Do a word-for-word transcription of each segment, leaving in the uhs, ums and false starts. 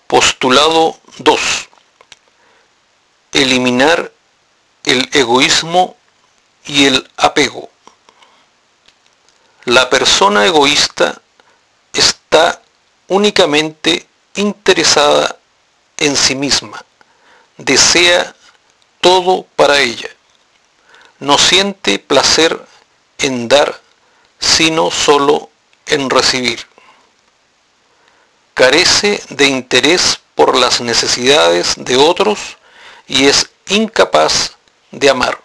Postulado dos. Eliminar el egoísmo y el apego. La persona egoísta está únicamente interesada en sí misma, desea todo para ella, no siente placer en dar, sino solo en recibir. Carece de interés por las necesidades de otros y es incapaz de amar.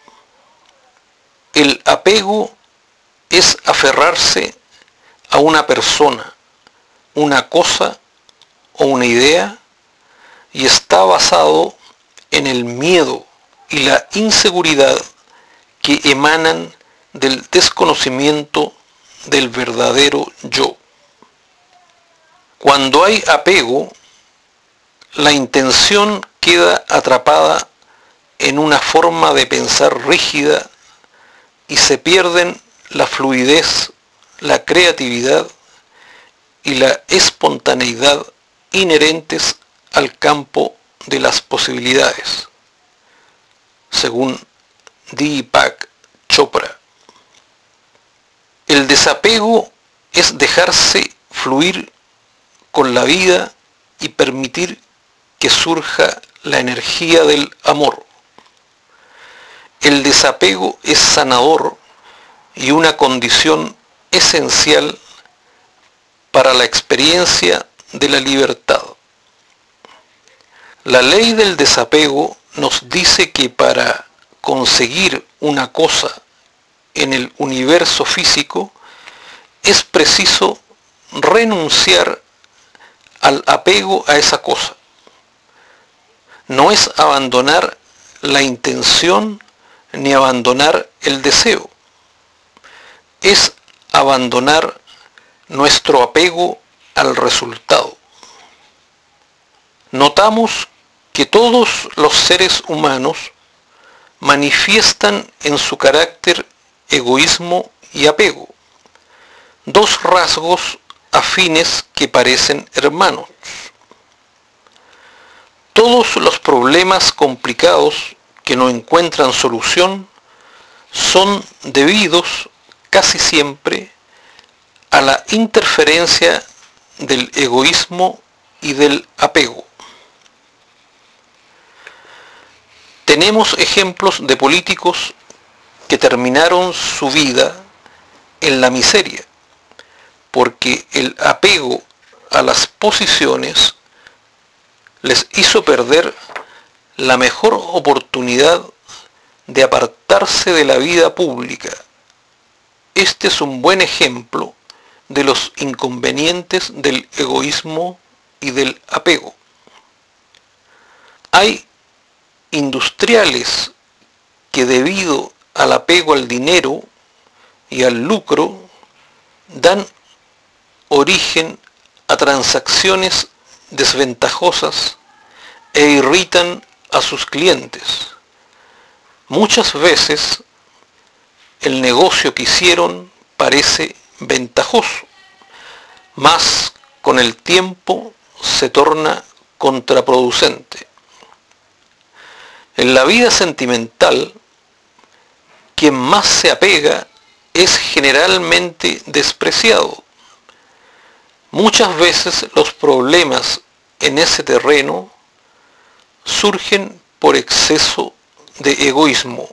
El apego es aferrarse a una persona, una cosa o una idea y está basado en el miedo y la inseguridad que emanan del desconocimiento del verdadero yo. Cuando hay apego, la intención queda atrapada en una forma de pensar rígida y se pierden la fluidez, la creatividad y la espontaneidad inherentes al campo de las posibilidades, según Deepak Chopra. El desapego es dejarse fluir con la vida y permitir que surja la energía del amor. El desapego es sanador y una condición esencial para la experiencia de la libertad. La ley del desapego nos dice que para conseguir una cosa en el universo físico es preciso renunciar al apego a esa cosa. No es abandonar la intención ni abandonar el deseo. Es abandonar nuestro apego al resultado. Notamos que todos los seres humanos manifiestan en su carácter egoísmo y apego, dos rasgos afines que parecen hermanos. Todos los problemas complicados que no encuentran solución son debidos casi siempre a la interferencia del egoísmo y del apego. Tenemos ejemplos de políticos que terminaron su vida en la miseria, porque el apego a las posiciones les hizo perder la mejor oportunidad de apartarse de la vida pública. Este es un buen ejemplo de los inconvenientes del egoísmo y del apego. Hay industriales que debido al apego al dinero y al lucro dan origen a transacciones desventajosas e irritan a sus clientes. Muchas veces el negocio que hicieron parece ventajoso, mas con el tiempo se torna contraproducente. En la vida sentimental, quien más se apega es generalmente despreciado. Muchas veces los problemas en ese terreno surgen por exceso de egoísmo.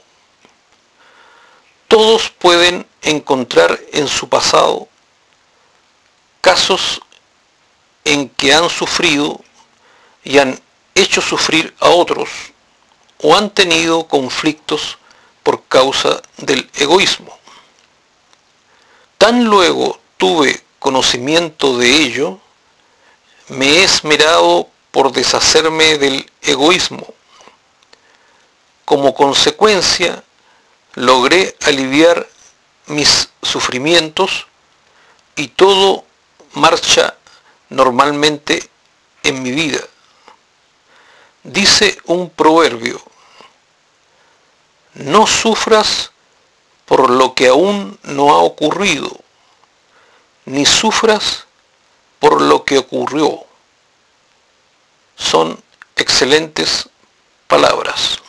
Todos pueden encontrar en su pasado casos en que han sufrido y han hecho sufrir a otros o han tenido conflictos por causa del egoísmo. Tan luego tuve conocimiento de ello, me he esmerado por deshacerme del egoísmo. Como consecuencia, logré aliviar mis sufrimientos y todo marcha normalmente en mi vida. Dice un proverbio: no sufras por lo que aún no ha ocurrido, ni sufras por lo que ocurrió. son excelentes palabras.